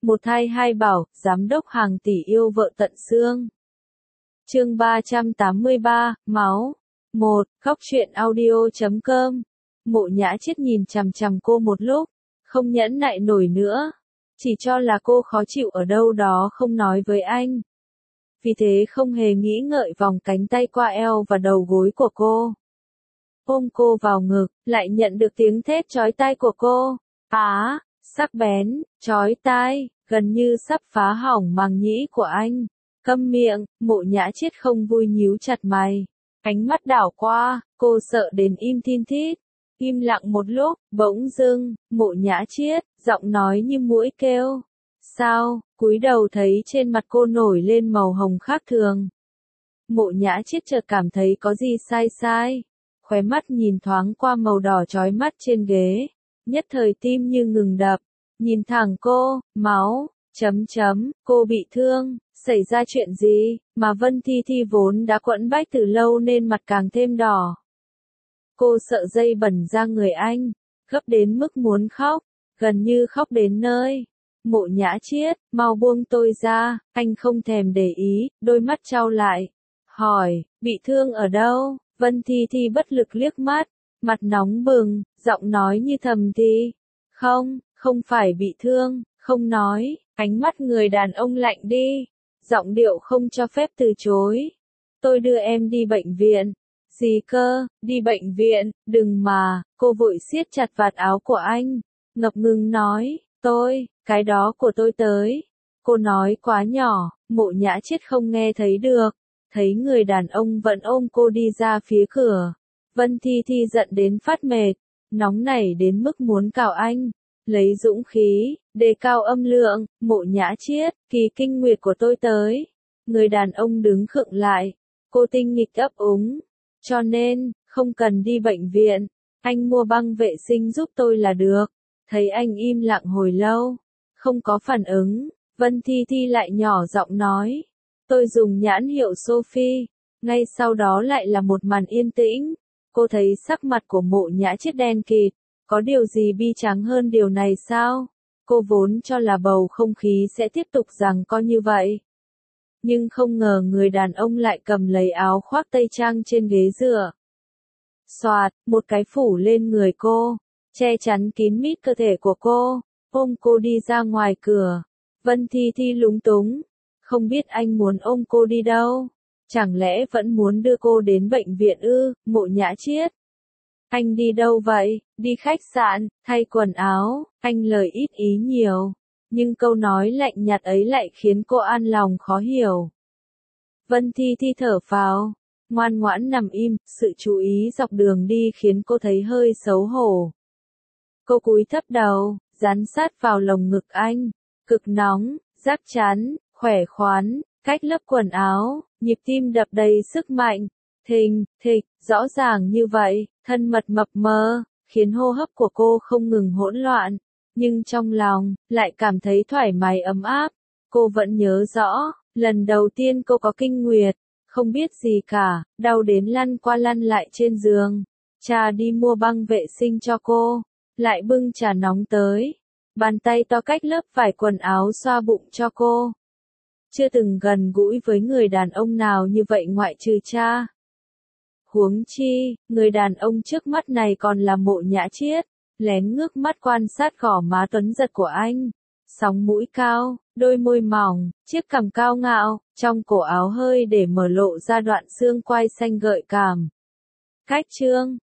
Một thai hai bảo, giám đốc hàng tỷ yêu vợ tận xương. Chương 383, máu. 1. Khóc chuyện audio.com. Mộ Nhã Chiết nhìn chằm chằm cô một lúc, không nhẫn nại nổi nữa. Chỉ cho là cô khó chịu ở đâu đó không nói với anh. Vì thế không hề nghĩ ngợi vòng cánh tay qua eo và đầu gối của cô. Ôm cô vào ngực, lại nhận được tiếng thét chói tai của cô. Sắc bén, chói tai, gần như sắp phá hỏng màng nhĩ của anh. Câm miệng, Mộ Nhã Chiết không vui nhíu chặt mày. Ánh mắt đảo qua, cô sợ đến im thin thít. Im lặng một lúc, bỗng dưng, Mộ Nhã Chiết, giọng nói như muỗi kêu. Sao? Cúi đầu thấy trên mặt cô nổi lên màu hồng khác thường. Mộ Nhã Chiết chợt cảm thấy có gì sai sai. Khóe mắt nhìn thoáng qua màu đỏ chói mắt trên ghế. Nhất thời tim như ngừng đập. Nhìn thẳng cô, máu, cô bị thương, xảy ra chuyện gì, mà Vân Thi Thi vốn đã quẫn bách từ lâu nên mặt càng thêm đỏ. Cô sợ dây bẩn ra người anh, gấp đến mức muốn khóc, gần như khóc đến nơi. Mộ Nhã Chiết, mau buông tôi ra, anh không thèm để ý, đôi mắt trao lại. Hỏi, bị thương ở đâu? Vân Thi Thi bất lực liếc mắt, mặt nóng bừng, giọng nói như thầm thì. Không phải bị thương, không nói, ánh mắt người đàn ông lạnh đi. Giọng điệu không cho phép từ chối. Tôi đưa em đi bệnh viện. Gì cơ, đi bệnh viện, đừng mà, cô vội siết chặt vạt áo của anh. Ngập ngừng nói, cái đó của tôi tới. Cô nói quá nhỏ, Mộ Nhã Chiết không nghe thấy được. Thấy người đàn ông vẫn ôm cô đi ra phía cửa. Vân Thi Thi giận đến phát mệt, nóng nảy đến mức muốn cào anh. Lấy dũng khí, đề cao âm lượng, Mộ Nhã Chiết, kỳ kinh nguyệt của tôi tới. Người đàn ông đứng khựng lại. Cô tinh nghịch ấp úng. Cho nên, không cần đi bệnh viện. Anh mua băng vệ sinh giúp tôi là được. Thấy anh im lặng hồi lâu, không có phản ứng, Vân Thi Thi lại nhỏ giọng nói. Tôi dùng nhãn hiệu Sophie. Ngay sau đó lại là một màn yên tĩnh. Cô thấy sắc mặt của Mộ Nhã Chiết đen kịt. Có điều gì bi tráng hơn điều này sao? Cô vốn cho là bầu không khí sẽ tiếp tục giằng co như vậy. Nhưng không ngờ người đàn ông lại cầm lấy áo khoác tây trang trên ghế dựa. Xoạt, một cái phủ lên người cô, che chắn kín mít cơ thể của cô, ôm cô đi ra ngoài cửa. Vân Thi Thi lúng túng, không biết anh muốn ôm cô đi đâu. Chẳng lẽ vẫn muốn đưa cô đến bệnh viện ư? Mộ Nhã Chiết. Anh đi đâu vậy? Đi khách sạn, thay quần áo, anh lời ít ý nhiều. Nhưng câu nói lạnh nhạt ấy lại khiến cô an lòng khó hiểu. Vân Thi Thi thở phào, ngoan ngoãn nằm im, sự chú ý dọc đường đi khiến cô thấy hơi xấu hổ. Cô cúi thấp đầu, dán sát vào lồng ngực anh, cực nóng, rắc chắn, khỏe khoắn, cách lớp quần áo, nhịp tim đập đầy sức mạnh, thình thịch, rõ ràng như vậy, thân mật mập mờ, khiến hô hấp của cô không ngừng hỗn loạn, nhưng trong lòng, lại cảm thấy thoải mái ấm áp. Cô vẫn nhớ rõ, lần đầu tiên cô có kinh nguyệt, không biết gì cả, đau đến lăn qua lăn lại trên giường. Cha đi mua băng vệ sinh cho cô, lại bưng trà nóng tới. Bàn tay to cách lớp vải quần áo xoa bụng cho cô. Chưa từng gần gũi với người đàn ông nào như vậy ngoại trừ cha. Huống chi, người đàn ông trước mắt này còn là Mộ Nhã Chiết, lén ngước mắt quan sát gò má tuấn giật của anh. Sóng mũi cao, đôi môi mỏng, chiếc cằm cao ngạo, trong cổ áo hơi để mở lộ ra đoạn xương quai xanh gợi cảm. Cách chương